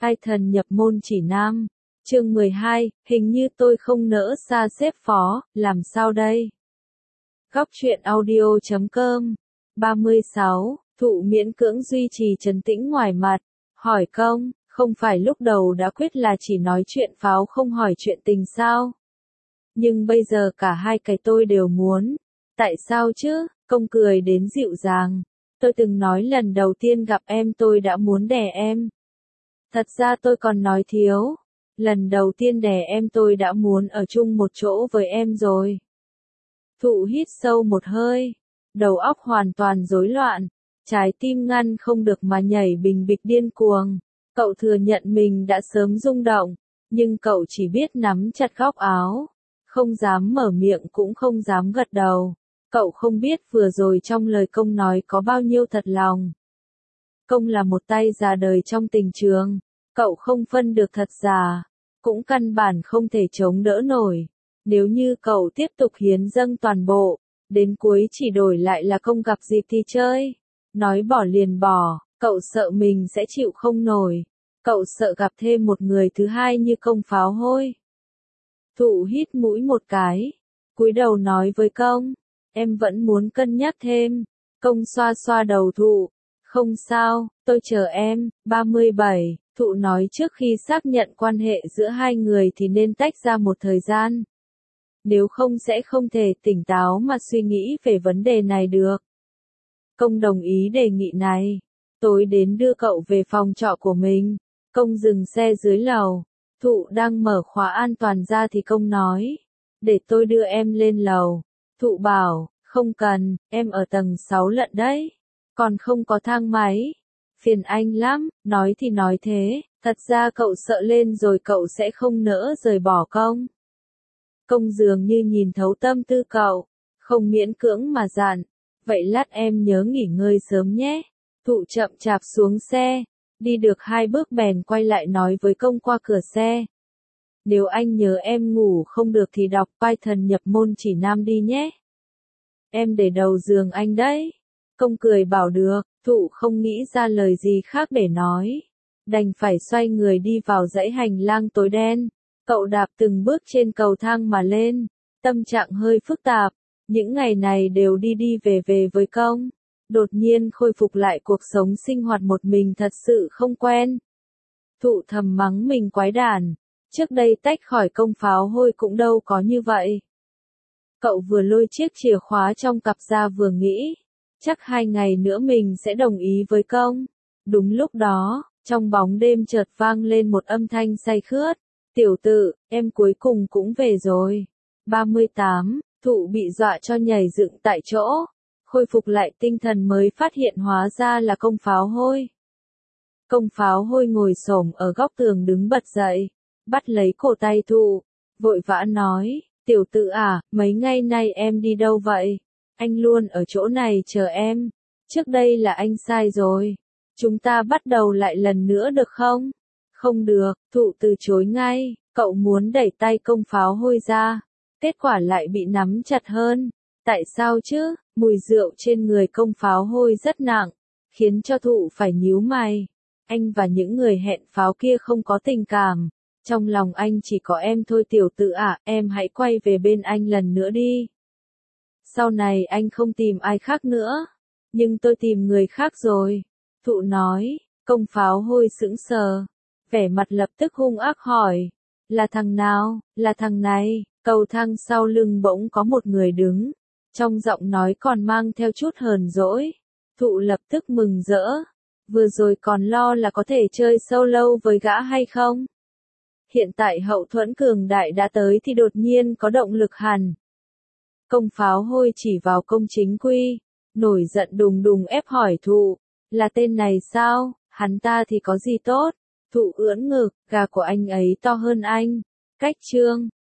Python nhập môn chỉ nam. Chương 12, hình như tôi không nỡ xa xếp phó, làm sao đây? Góc truyện audio.com 36, Thụ miễn cưỡng duy trì trấn tĩnh ngoài mặt, hỏi công, không phải lúc đầu đã quyết là chỉ nói chuyện pháo không hỏi chuyện tình sao? Nhưng bây giờ cả hai cái tôi đều muốn. Tại sao chứ? Công cười đến dịu dàng. Tôi từng nói lần đầu tiên gặp em tôi đã muốn đẻ em. Thật ra tôi còn nói thiếu. Lần đầu tiên đẻ em tôi đã muốn ở chung một chỗ với em rồi. Thụ hít sâu một hơi. Đầu óc hoàn toàn rối loạn. Trái tim ngăn không được mà nhảy bình bịch điên cuồng. Cậu thừa nhận mình đã sớm rung động. Nhưng cậu chỉ biết nắm chặt góc áo. Không dám mở miệng cũng không dám gật đầu. Cậu không biết vừa rồi trong lời công nói có bao nhiêu thật lòng. Công là một tay già đời trong tình trường. Cậu không phân được thật giả. Cũng căn bản không thể chống đỡ nổi. Nếu như cậu tiếp tục hiến dâng toàn bộ, đến cuối chỉ đổi lại là công gặp dịp thì chơi. Nói bỏ liền bỏ, cậu sợ mình sẽ chịu không nổi. Cậu sợ gặp thêm một người thứ hai như công pháo hôi. Thụ hít mũi một cái, cúi đầu nói với công, em vẫn muốn cân nhắc thêm. Công xoa xoa đầu Thụ, không sao, tôi chờ em. 37, Thụ nói trước khi xác nhận quan hệ giữa hai người thì nên tách ra một thời gian. Nếu không sẽ không thể tỉnh táo mà suy nghĩ về vấn đề này được. Công đồng ý đề nghị này. Tối đến đưa cậu về phòng trọ của mình. Công dừng xe dưới lầu. Thụ đang mở khóa an toàn ra thì công nói. Để tôi đưa em lên lầu. Thụ bảo, không cần, em ở tầng 6 lận đấy. Còn không có thang máy. Phiền anh lắm, nói thì nói thế, thật ra cậu sợ lên rồi cậu sẽ không nỡ rời bỏ công. Công dường như nhìn thấu tâm tư cậu, không miễn cưỡng mà dặn. Vậy lát em nhớ nghỉ ngơi sớm nhé. Thụ chậm chạp xuống xe. Đi được 2 bước bèn quay lại nói với công qua cửa xe. Nếu anh nhớ em ngủ không được thì đọc Python nhập môn chỉ nam đi nhé. Em để đầu giường anh đấy. Công cười bảo được, Thụ không nghĩ ra lời gì khác để nói. Đành phải xoay người đi vào dãy hành lang tối đen. Cậu đạp từng bước trên cầu thang mà lên. Tâm trạng hơi phức tạp. Những ngày này đều đi đi về với công. Đột nhiên khôi phục lại cuộc sống sinh hoạt một mình thật sự không quen. Thụ thầm mắng mình quái đản. Trước đây tách khỏi công pháo hôi cũng đâu có như vậy. Cậu vừa lôi chiếc chìa khóa trong cặp ra vừa nghĩ. Chắc 2 ngày nữa mình sẽ đồng ý với công. Đúng lúc đó, trong bóng đêm chợt vang lên một âm thanh say khướt. Tiểu tự, em cuối cùng cũng về rồi. 38, Thụ bị dọa cho nhảy dựng tại chỗ. Khôi phục lại tinh thần mới phát hiện hóa ra là công pháo hôi. Công pháo hôi ngồi xổm ở góc tường đứng bật dậy. Bắt lấy cổ tay Thụ. Vội vã nói, tiểu tự à, mấy ngày nay em đi đâu vậy? Anh luôn ở chỗ này chờ em. Trước đây là anh sai rồi. Chúng ta bắt đầu lại lần nữa được không? Không được, Thụ từ chối ngay. Cậu muốn đẩy tay công pháo hôi ra. Kết quả lại bị nắm chặt hơn. Tại sao chứ? Mùi rượu trên người công pháo hôi rất nặng. Khiến cho Thụ phải nhíu mày. Anh và những người hẹn pháo kia không có tình cảm. Trong lòng anh chỉ có em thôi tiểu tự ạ, em hãy quay về bên anh lần nữa đi. Sau này anh không tìm ai khác nữa. Nhưng tôi tìm người khác rồi. Thụ nói, công pháo hôi sững sờ. Vẻ mặt lập tức hung ác hỏi. Là thằng nào? Là thằng này. Cầu thang sau lưng bỗng có một người đứng. Trong giọng nói còn mang theo chút hờn dỗi. Thụ lập tức mừng rỡ. Vừa rồi còn lo là có thể chơi solo với gã hay không? Hiện tại hậu thuẫn cường đại đã tới thì đột nhiên có động lực hẳn. Công pháo hôi chỉ vào công chính quy. Nổi giận đùng đùng ép hỏi Thụ. Là tên này sao? Hắn ta thì có gì tốt? Thụ ưỡn ngực, gà của anh ấy to hơn anh. Cách trương,